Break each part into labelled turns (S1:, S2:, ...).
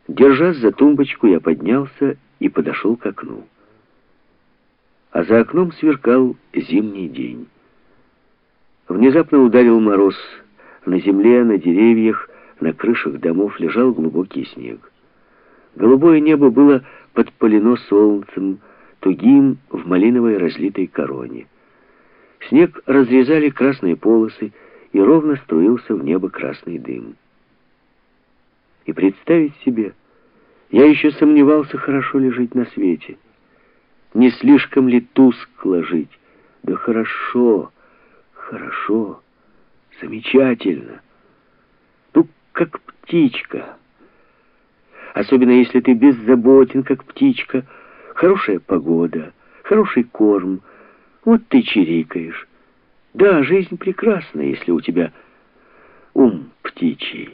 S1: Держась за тумбочку, я поднялся и подошел к окну. А за окном сверкал зимний день. Внезапно ударил мороз. На земле, на деревьях, на крышах домов лежал глубокий снег. Голубое небо было подпалено солнцем, тугим в малиновой разлитой короне. Снег разрезали красные полосы, и ровно струился в небо красный дым. И представить себе, я еще сомневался, хорошо ли жить на свете. Не слишком ли тускло жить? Да хорошо, хорошо, замечательно. Ну, как птичка. Особенно если ты беззаботен, как птичка. Хорошая погода, хороший корм. Вот ты чирикаешь. Да, жизнь прекрасна, если у тебя ум птичий.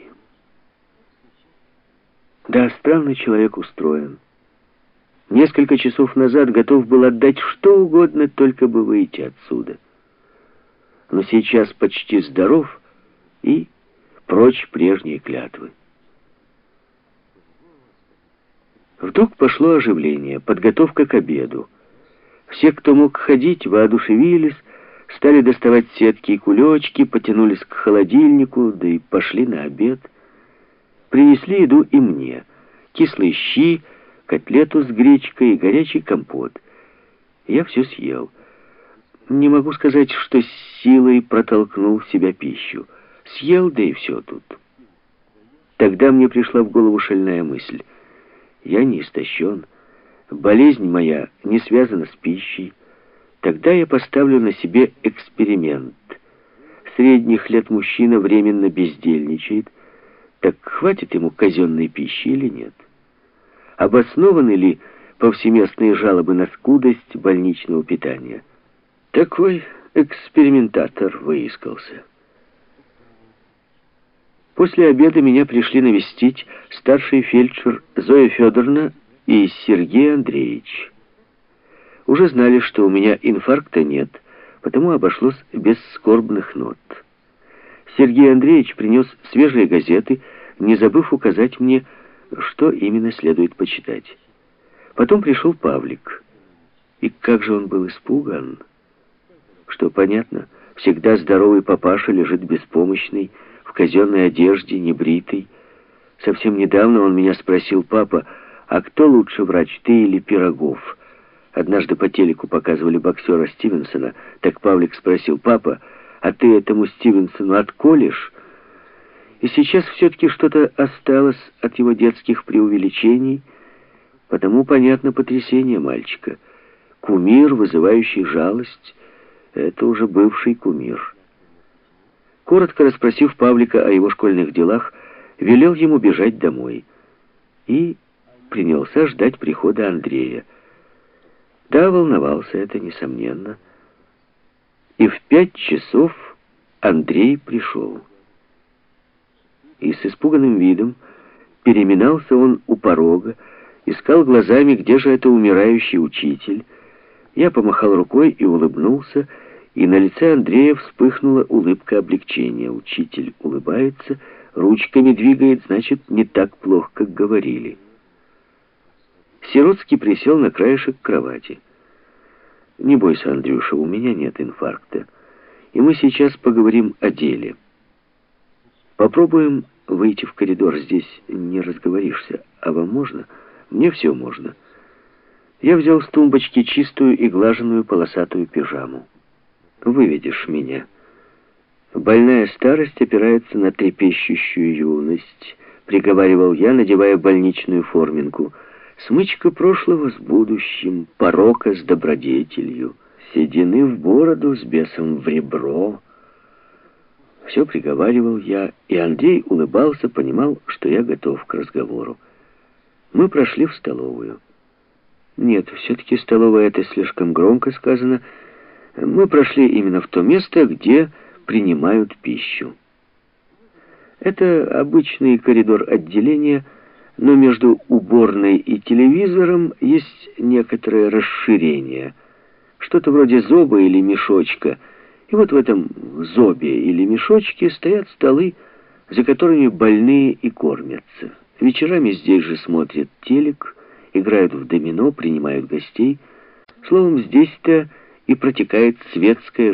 S1: Да, странный человек устроен. Несколько часов назад готов был отдать что угодно, только бы выйти отсюда. Но сейчас почти здоров и прочь прежние клятвы. Вдруг пошло оживление, подготовка к обеду. Все, кто мог ходить, воодушевились, стали доставать сетки и кулечки, потянулись к холодильнику, да и пошли на обед. Принесли еду и мне. Кислые щи, котлету с гречкой и горячий компот. Я все съел. Не могу сказать, что с силой протолкнул в себя пищу. Съел, да и все тут. Тогда мне пришла в голову шальная мысль. Я не истощен. Болезнь моя не связана с пищей. Тогда я поставлю на себе эксперимент. Средних лет мужчина временно бездельничает. Так хватит ему казенной пищи или нет? Обоснованы ли повсеместные жалобы на скудость больничного питания? Такой экспериментатор выискался. После обеда меня пришли навестить старший фельдшер Зоя Федоровна и Сергей Андреевич. Уже знали, что у меня инфаркта нет, потому обошлось без скорбных нот. Сергей Андреевич принес свежие газеты, не забыв указать мне, что именно следует почитать. Потом пришел Павлик. И как же он был испуган. Что понятно, всегда здоровый папаша лежит беспомощный, в казенной одежде, небритый. Совсем недавно он меня спросил: папа, а кто лучше врач, ты или Пирогов? Однажды по телеку показывали боксера Стивенсона. Так Павлик спросил: папа, а ты этому Стивенсону отколешь? И сейчас все-таки что-то осталось от его детских преувеличений, потому понятно потрясение мальчика. Кумир, вызывающий жалость, это уже бывший кумир. Коротко расспросив Павлика о его школьных делах, велел ему бежать домой и принялся ждать прихода Андрея. Да, волновался, это несомненно. И в 5 часов Андрей пришел. И с испуганным видом переминался он у порога, искал глазами, где же это умирающий учитель. Я помахал рукой и улыбнулся, и на лице Андрея вспыхнула улыбка облегчения. Учитель улыбается, ручками двигает, значит, не так плохо, как говорили. Сиротский присел на краешек кровати. «Не бойся, Андрюша, у меня нет инфаркта, и мы сейчас поговорим о деле. Попробуем выйти в коридор, здесь не разговоришься. А вам можно? Мне все можно». Я взял с тумбочки чистую и глаженную полосатую пижаму. «Выведешь меня». «Больная старость опирается на трепещущую юность», — приговаривал я, надевая больничную форминку. «Смычка прошлого с будущим, порока с добродетелью, седины в бороду с бесом в ребро». Все приговаривал я, и Андрей улыбался, понимал, что я готов к разговору. Мы прошли в столовую. Нет, все-таки столовая — это слишком громко сказано. Мы прошли именно в то место, где принимают пищу. Это обычный коридор отделения, но между уборной и телевизором есть некоторое расширение. Что-то вроде зоба или мешочка. И вот в этом зобе или мешочке стоят столы, за которыми больные и кормятся. Вечерами здесь же смотрят телек, играют в домино, принимают гостей. Словом, здесь-то и протекает светская